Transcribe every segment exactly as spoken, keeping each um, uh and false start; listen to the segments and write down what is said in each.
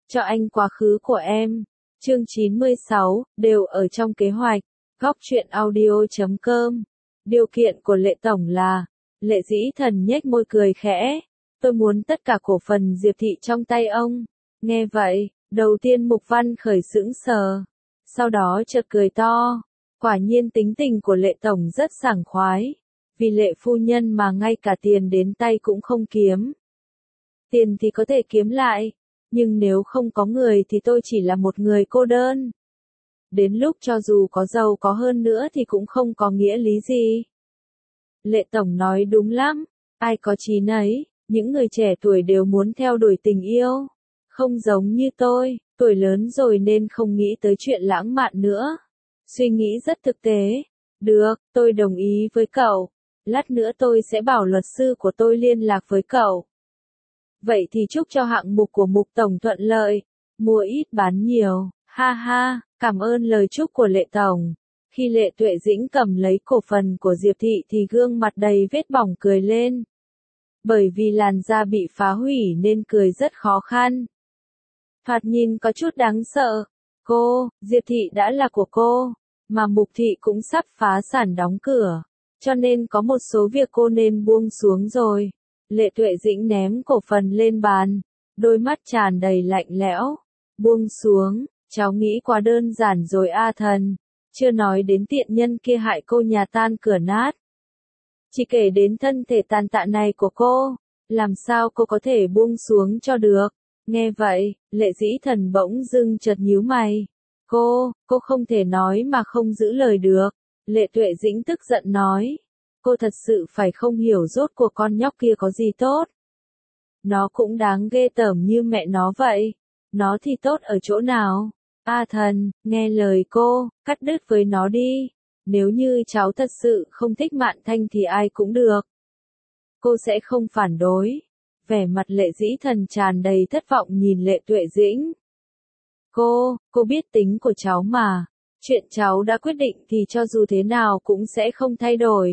cho anh quá khứ của em. Chương chín mươi sáu, đều ở trong kế hoạch. Góc truyện audio chấm com. Điều kiện của Lệ Tổng là, Lệ Dĩ Thần nhếch môi cười khẽ. Tôi muốn tất cả cổ phần Diệp Thị trong tay ông. Nghe vậy, đầu tiên Mục Văn Khởi sững sờ. Sau đó chợt cười to. Quả nhiên tính tình của Lệ Tổng rất sảng khoái. Vì Lệ phu nhân mà ngay cả tiền đến tay cũng không kiếm. Tiền thì có thể kiếm lại. Nhưng nếu không có người thì tôi chỉ là một người cô đơn. Đến lúc cho dù có giàu có hơn nữa thì cũng không có nghĩa lý gì. Lệ Tổng nói đúng lắm. Ai có chí nấy, những người trẻ tuổi đều muốn theo đuổi tình yêu. Không giống như tôi, tuổi lớn rồi nên không nghĩ tới chuyện lãng mạn nữa. Suy nghĩ rất thực tế. Được, tôi đồng ý với cậu. Lát nữa tôi sẽ bảo luật sư của tôi liên lạc với cậu. Vậy thì chúc cho hạng mục của Mục Tổng thuận lợi. Mua ít bán nhiều. Ha ha, cảm ơn lời chúc của Lệ Tổng. Khi Lệ Tuệ Dĩnh cầm lấy cổ phần của Diệp Thị thì gương mặt đầy vết bỏng cười lên. Bởi vì làn da bị phá hủy nên cười rất khó khăn. Thoạt nhìn có chút đáng sợ. Cô, Diệp Thị đã là của cô, mà Mục Thị cũng sắp phá sản đóng cửa. Cho nên có một số việc cô nên buông xuống rồi. Lệ Tuệ Dĩnh ném cổ phần lên bàn. Đôi mắt tràn đầy lạnh lẽo. Buông xuống, cháu nghĩ quá đơn giản rồi a thần. Chưa nói đến tiện nhân kia hại cô nhà tan cửa nát. Chỉ kể đến thân thể tàn tạ này của cô. Làm sao cô có thể buông xuống cho được. Nghe vậy, Lệ Dĩ Thần bỗng dưng chợt nhíu mày. Cô, cô không thể nói mà không giữ lời được. Lệ Tuệ Dĩnh tức giận nói. Cô thật sự phải không hiểu rốt cuộc con nhóc kia có gì tốt. Nó cũng đáng ghê tởm như mẹ nó vậy. Nó thì tốt ở chỗ nào? A thần, nghe lời cô, cắt đứt với nó đi. Nếu như cháu thật sự không thích Mạn Thanh thì ai cũng được. Cô sẽ không phản đối. Vẻ mặt Lệ Dĩ Thần tràn đầy thất vọng nhìn Lệ Tuệ Dĩnh. Cô, cô biết tính của cháu mà. Chuyện cháu đã quyết định thì cho dù thế nào cũng sẽ không thay đổi.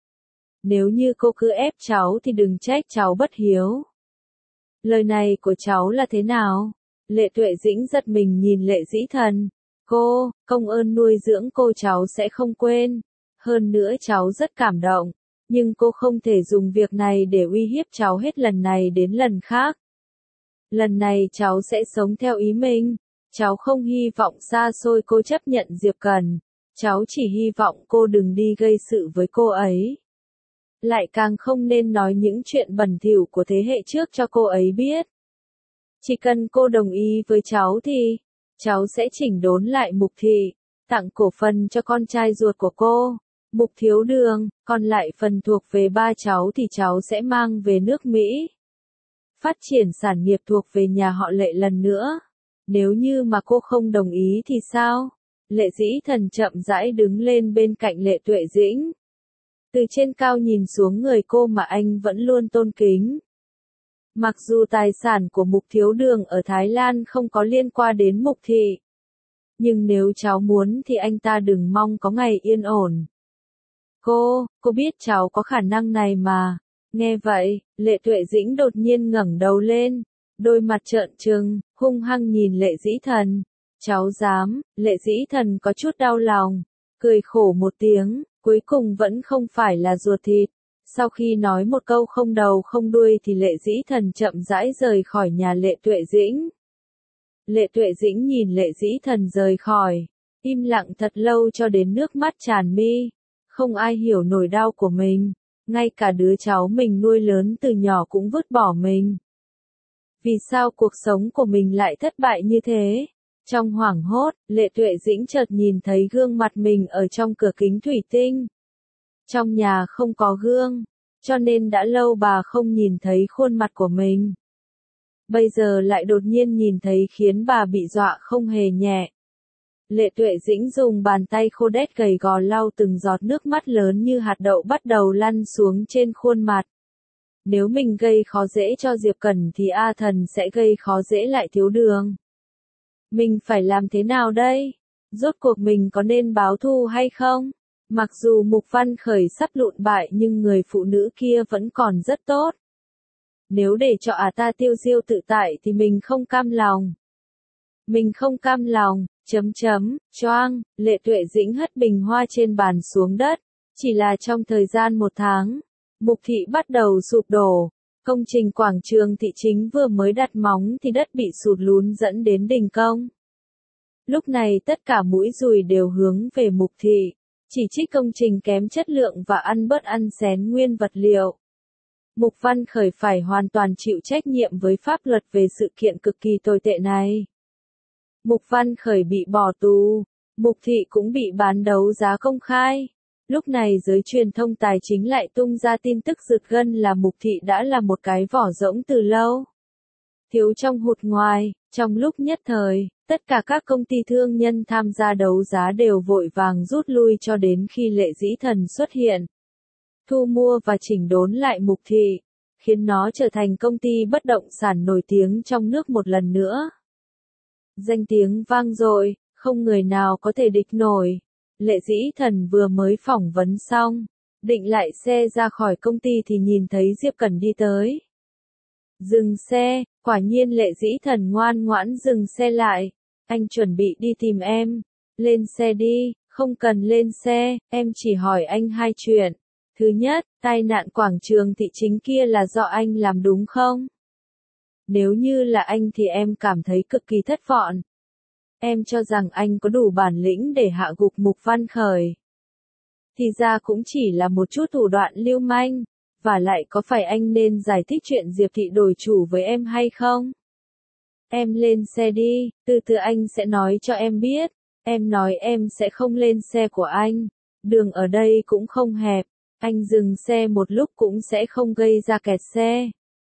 Nếu như cô cứ ép cháu thì đừng trách cháu bất hiếu. Lời này của cháu là thế nào? Lệ Tuệ Dĩnh giật mình nhìn Lệ Dĩ Thần. Cô, công ơn nuôi dưỡng cô cháu sẽ không quên. Hơn nữa cháu rất cảm động. Nhưng cô không thể dùng việc này để uy hiếp cháu hết lần này đến lần khác. Lần này cháu sẽ sống theo ý mình. Cháu không hy vọng xa xôi cô chấp nhận Diệp Cần. Cháu chỉ hy vọng cô đừng đi gây sự với cô ấy. Lại càng không nên nói những chuyện bẩn thỉu của thế hệ trước cho cô ấy biết. Chỉ cần cô đồng ý với cháu thì, cháu sẽ chỉnh đốn lại Mục Thị, tặng cổ phần cho con trai ruột của cô, Mục Thiếu Đường, còn lại phần thuộc về ba cháu thì cháu sẽ mang về nước Mỹ. Phát triển sản nghiệp thuộc về nhà họ Lệ lần nữa. Nếu như mà cô không đồng ý thì sao? Lệ Dĩ Thần chậm rãi đứng lên bên cạnh Lệ Tuệ Dĩnh. Từ trên cao nhìn xuống người cô mà anh vẫn luôn tôn kính. Mặc dù tài sản của Mục Thiếu Đường ở Thái Lan không có liên quan đến Mục Thị. Nhưng nếu cháu muốn thì anh ta đừng mong có ngày yên ổn. Cô, cô biết cháu có khả năng này mà. Nghe vậy, Lệ Tuệ Dĩnh đột nhiên ngẩng đầu lên. Đôi mặt trợn trừng, hung hăng nhìn Lệ Dĩ Thần. Cháu dám, Lệ Dĩ Thần có chút đau lòng. Cười khổ một tiếng, cuối cùng vẫn không phải là ruột thịt. Sau khi nói một câu không đầu không đuôi thì Lệ Dĩ Thần chậm rãi rời khỏi nhà Lệ Tuệ Dĩnh. Lệ Tuệ Dĩnh nhìn Lệ Dĩ Thần rời khỏi, im lặng thật lâu cho đến nước mắt tràn mi. Không ai hiểu nỗi đau của mình, ngay cả đứa cháu mình nuôi lớn từ nhỏ cũng vứt bỏ mình. Vì sao cuộc sống của mình lại thất bại như thế? Trong hoảng hốt, Lệ Tuệ Dĩnh chợt nhìn thấy gương mặt mình ở trong cửa kính thủy tinh. Trong nhà không có gương, cho nên đã lâu bà không nhìn thấy khuôn mặt của mình. Bây giờ lại đột nhiên nhìn thấy khiến bà bị dọa không hề nhẹ. Lệ Tuệ Dĩnh dùng bàn tay khô đét gầy gò lau từng giọt nước mắt lớn như hạt đậu bắt đầu lăn xuống trên khuôn mặt. Nếu mình gây khó dễ cho Diệp Cẩn thì A Thần sẽ gây khó dễ lại Thiếu Đường. Mình phải làm thế nào đây? Rốt cuộc mình có nên báo thù hay không? Mặc dù Mục Văn Khởi sắp lụn bại nhưng người phụ nữ kia vẫn còn rất tốt. Nếu để cho ả ta tiêu diêu tự tại thì mình không cam lòng. Mình không cam lòng, chấm chấm, choang, Lệ Tuệ Dĩnh hất bình hoa trên bàn xuống đất. Chỉ là trong thời gian một tháng, Mục thị bắt đầu sụp đổ. Công trình quảng trường thị chính vừa mới đặt móng thì đất bị sụt lún dẫn đến đình công. Lúc này tất cả mũi dùi đều hướng về Mục thị, chỉ trích công trình kém chất lượng và ăn bớt ăn xén nguyên vật liệu. Mục Văn Khởi phải hoàn toàn chịu trách nhiệm với pháp luật về sự kiện cực kỳ tồi tệ này. Mục Văn Khởi bị bỏ tù, Mục thị cũng bị bán đấu giá công khai. Lúc này giới truyền thông tài chính lại tung ra tin tức giật gân là Mục thị đã là một cái vỏ rỗng từ lâu. Thiếu trong hụt ngoài, trong lúc nhất thời, tất cả các công ty thương nhân tham gia đấu giá đều vội vàng rút lui cho đến khi Lệ Dĩ Thần xuất hiện. Thu mua và chỉnh đốn lại Mục thị, khiến nó trở thành công ty bất động sản nổi tiếng trong nước một lần nữa. Danh tiếng vang dội, không người nào có thể địch nổi. Lệ Dĩ Thần vừa mới phỏng vấn xong, định lại xe ra khỏi công ty thì nhìn thấy Diệp Cẩn đi tới. Dừng xe, quả nhiên Lệ Dĩ Thần ngoan ngoãn dừng xe lại. Anh chuẩn bị đi tìm em. Lên xe đi, không cần lên xe, em chỉ hỏi anh hai chuyện. Thứ nhất, tai nạn quảng trường thị chính kia là do anh làm đúng không? Nếu như là anh thì em cảm thấy cực kỳ thất vọng. Em cho rằng anh có đủ bản lĩnh để hạ gục Mục Văn Khởi. Thì ra cũng chỉ là một chút thủ đoạn lưu manh, và lại có phải anh nên giải thích chuyện Diệp thị đổi chủ với em hay không? Em lên xe đi, từ từ anh sẽ nói cho em biết. Em nói em sẽ không lên xe của anh. Đường ở đây cũng không hẹp, anh dừng xe một lúc cũng sẽ không gây ra kẹt xe.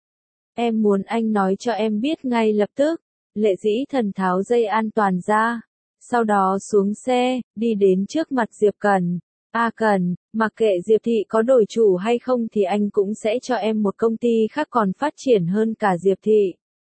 Em muốn anh nói cho em biết ngay lập tức. Lệ Dĩ Thần tháo dây an toàn ra, sau đó xuống xe, đi đến trước mặt Diệp Cẩn. A Cẩn, mặc kệ Diệp thị có đổi chủ hay không thì anh cũng sẽ cho em một công ty khác còn phát triển hơn cả Diệp thị.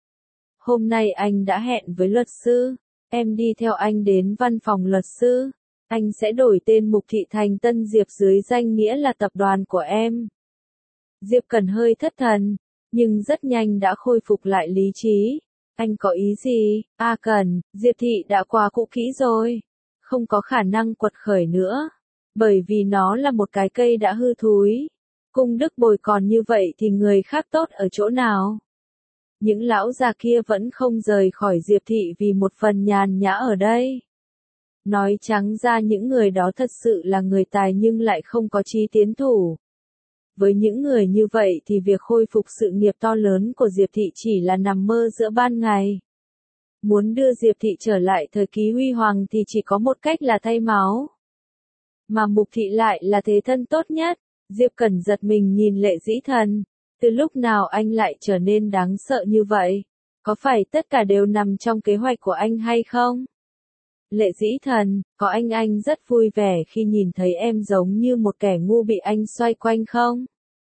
Hôm nay anh đã hẹn với luật sư, em đi theo anh đến văn phòng luật sư. Anh sẽ đổi tên Mục thị thành Tân Diệp dưới danh nghĩa là tập đoàn của em. Diệp Cẩn hơi thất thần, nhưng rất nhanh đã khôi phục lại lý trí. Anh có ý gì? A Cẩn, Diệp thị đã quá cũ kỹ rồi. Không có khả năng quật khởi nữa. Bởi vì nó là một cái cây đã hư thúi. Cung đức bồi còn như vậy thì người khác tốt ở chỗ nào? Những lão già kia vẫn không rời khỏi Diệp thị vì một phần nhàn nhã ở đây. Nói trắng ra những người đó thật sự là người tài nhưng lại không có chí tiến thủ. Với những người như vậy thì việc khôi phục sự nghiệp to lớn của Diệp thị chỉ là nằm mơ giữa ban ngày. Muốn đưa Diệp thị trở lại thời kỳ huy hoàng thì chỉ có một cách là thay máu. Mà Mục thị lại là thế thân tốt nhất. Diệp Cẩn giật mình nhìn Lệ Dĩ Thần. Từ lúc nào anh lại trở nên đáng sợ như vậy? Có phải tất cả đều nằm trong kế hoạch của anh hay không? Lệ Dĩ Thần, có anh anh rất vui vẻ khi nhìn thấy em giống như một kẻ ngu bị anh xoay quanh không?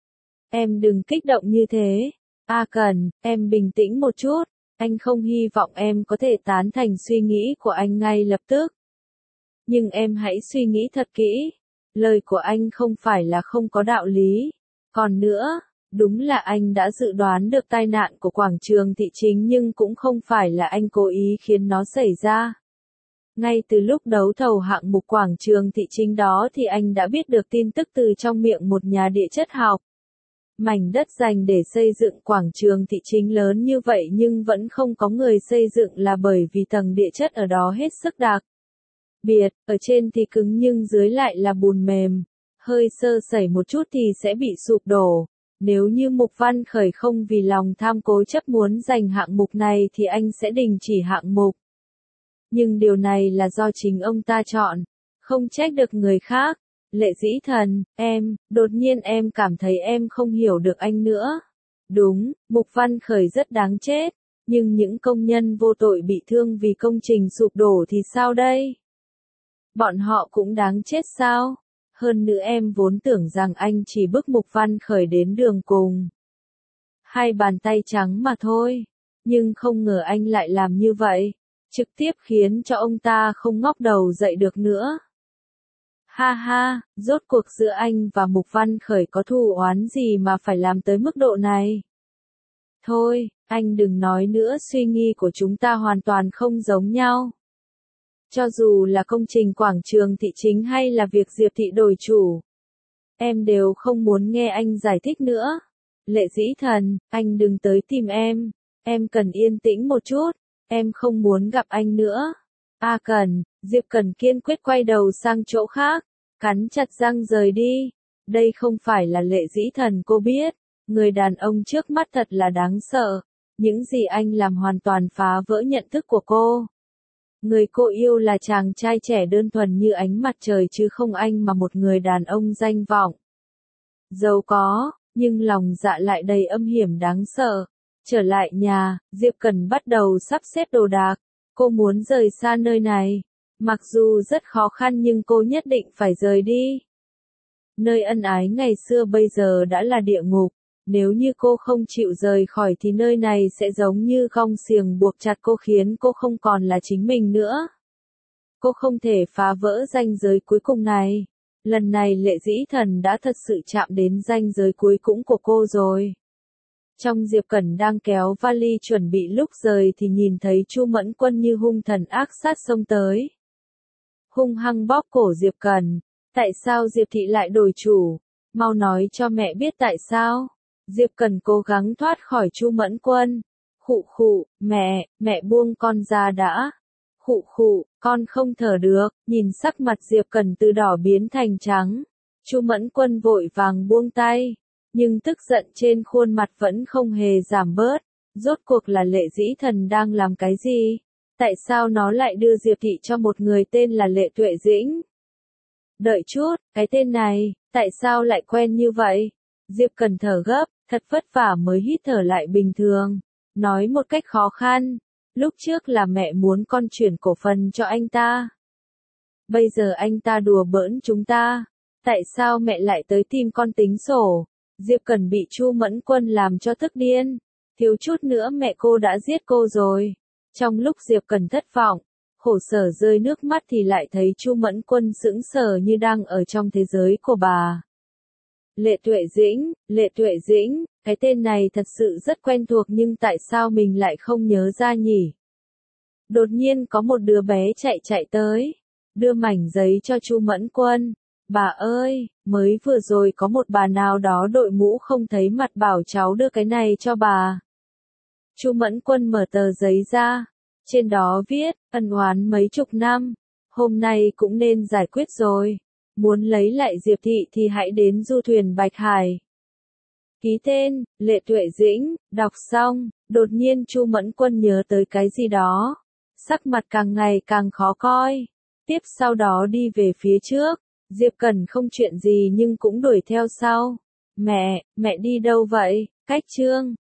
Em đừng kích động như thế. A Cẩn, em bình tĩnh một chút. Anh không hy vọng em có thể tán thành suy nghĩ của anh ngay lập tức. Nhưng em hãy suy nghĩ thật kỹ. Lời của anh không phải là không có đạo lý. Còn nữa, đúng là anh đã dự đoán được tai nạn của quảng trường thị chính nhưng cũng không phải là anh cố ý khiến nó xảy ra. Ngay từ lúc đấu thầu hạng mục quảng trường thị chính đó thì anh đã biết được tin tức từ trong miệng một nhà địa chất học. Mảnh đất dành để xây dựng quảng trường thị chính lớn như vậy nhưng vẫn không có người xây dựng là bởi vì tầng địa chất ở đó hết sức đặc biệt, ở trên thì cứng nhưng dưới lại là bùn mềm, hơi sơ sẩy một chút thì sẽ bị sụp đổ. Nếu như Mục Văn Khởi không vì lòng tham cố chấp muốn giành hạng mục này thì anh sẽ đình chỉ hạng mục. Nhưng điều này là do chính ông ta chọn, không trách được người khác. Lệ Dĩ Thần, em, đột nhiên em cảm thấy em không hiểu được anh nữa. Đúng, Mục Văn Khởi rất đáng chết, nhưng những công nhân vô tội bị thương vì công trình sụp đổ thì sao đây? Bọn họ cũng đáng chết sao? Hơn nữa em vốn tưởng rằng anh chỉ bức Mục Văn Khởi đến đường cùng. Hai bàn tay trắng mà thôi, nhưng không ngờ anh lại làm như vậy, trực tiếp khiến cho ông ta không ngóc đầu dậy được nữa. Ha ha, rốt cuộc giữa anh và Mục Văn Khởi có thù oán gì mà phải làm tới mức độ này? Thôi, Anh đừng nói nữa, suy nghĩ của chúng ta hoàn toàn không giống nhau. Cho dù là công trình quảng trường thị chính hay là việc Diệp Thị đổi chủ, em đều không muốn nghe anh giải thích nữa. Lệ Dĩ Thần, anh đừng tới tìm em. Em cần yên tĩnh một chút. Em không muốn gặp anh nữa. A Cần, Diệp Cần kiên quyết quay đầu sang chỗ khác, cắn chặt răng rời đi. Đây không phải là Lệ Dĩ Thần cô biết. Người đàn ông trước mắt thật là đáng sợ. Những gì anh làm hoàn toàn phá vỡ nhận thức của cô. Người cô yêu là chàng trai trẻ đơn thuần như ánh mặt trời chứ không anh mà một người đàn ông danh vọng. Giàu có, nhưng lòng dạ lại đầy âm hiểm đáng sợ. Trở lại nhà, Diệp Cần bắt đầu sắp xếp đồ đạc. Cô muốn rời xa nơi này. Mặc dù rất khó khăn nhưng cô nhất định phải rời đi. Nơi ân ái ngày xưa bây giờ đã là địa ngục. Nếu như cô không chịu rời khỏi thì nơi này sẽ giống như gông xiềng buộc chặt cô khiến cô không còn là chính mình nữa. Cô không thể phá vỡ ranh giới cuối cùng này. Lần này Lệ Dĩ Thần đã thật sự chạm đến ranh giới cuối cùng của cô rồi. Trong Diệp Cẩn đang kéo vali chuẩn bị lúc rời thì nhìn thấy Chu Mẫn Quân như hung thần ác sát xông tới. Hung hăng bóp cổ Diệp Cẩn. Tại sao Diệp Thị lại đổi chủ? Mau nói cho mẹ biết tại sao. Diệp Cần cố gắng thoát khỏi Chu Mẫn Quân. Khụ khụ, mẹ, mẹ buông con ra đã. Khụ khụ, con không thở được, nhìn sắc mặt Diệp Cần từ đỏ biến thành trắng. Chu Mẫn Quân vội vàng buông tay, nhưng tức giận trên khuôn mặt vẫn không hề giảm bớt. Rốt cuộc là Lệ Dĩ Thần đang làm cái gì? Tại sao nó lại đưa Diệp Thị cho một người tên là Lệ Tuệ Dĩnh? Đợi chút, cái tên này, tại sao lại quen như vậy? Diệp Cần thở gấp, thật vất vả mới hít thở lại bình thường. Nói một cách khó khăn, lúc trước là mẹ muốn con chuyển cổ phần cho anh ta. Bây giờ anh ta đùa bỡn chúng ta. Tại sao mẹ lại tới tìm con tính sổ? Diệp Cần bị Chu Mẫn Quân làm cho tức điên. Thiếu chút nữa mẹ cô đã giết cô rồi. Trong lúc Diệp Cần thất vọng, khổ sở rơi nước mắt thì lại thấy Chu Mẫn Quân sững sờ như đang ở trong thế giới của bà. Lệ Tuệ Dĩnh, Lệ Tuệ Dĩnh, cái tên này thật sự rất quen thuộc nhưng tại sao mình lại không nhớ ra nhỉ? Đột nhiên có một đứa bé chạy chạy tới, đưa mảnh giấy cho Chu Mẫn Quân. Bà ơi, mới vừa rồi có một bà nào đó đội mũ không thấy mặt bảo cháu đưa cái này cho bà. Chu Mẫn Quân mở tờ giấy ra, trên đó viết, ân oán mấy chục năm, hôm nay cũng nên giải quyết rồi. Muốn lấy lại Diệp Thị thì hãy đến du thuyền Bạch Hải. Ký tên, Lệ Tuệ Dĩnh. Đọc xong, đột nhiên Chu Mẫn Quân nhớ tới cái gì đó. Sắc mặt càng ngày càng khó coi. Tiếp sau đó đi về phía trước. Diệp Cần không chuyện gì nhưng cũng đuổi theo sau. Mẹ, mẹ đi đâu vậy? Cách chương.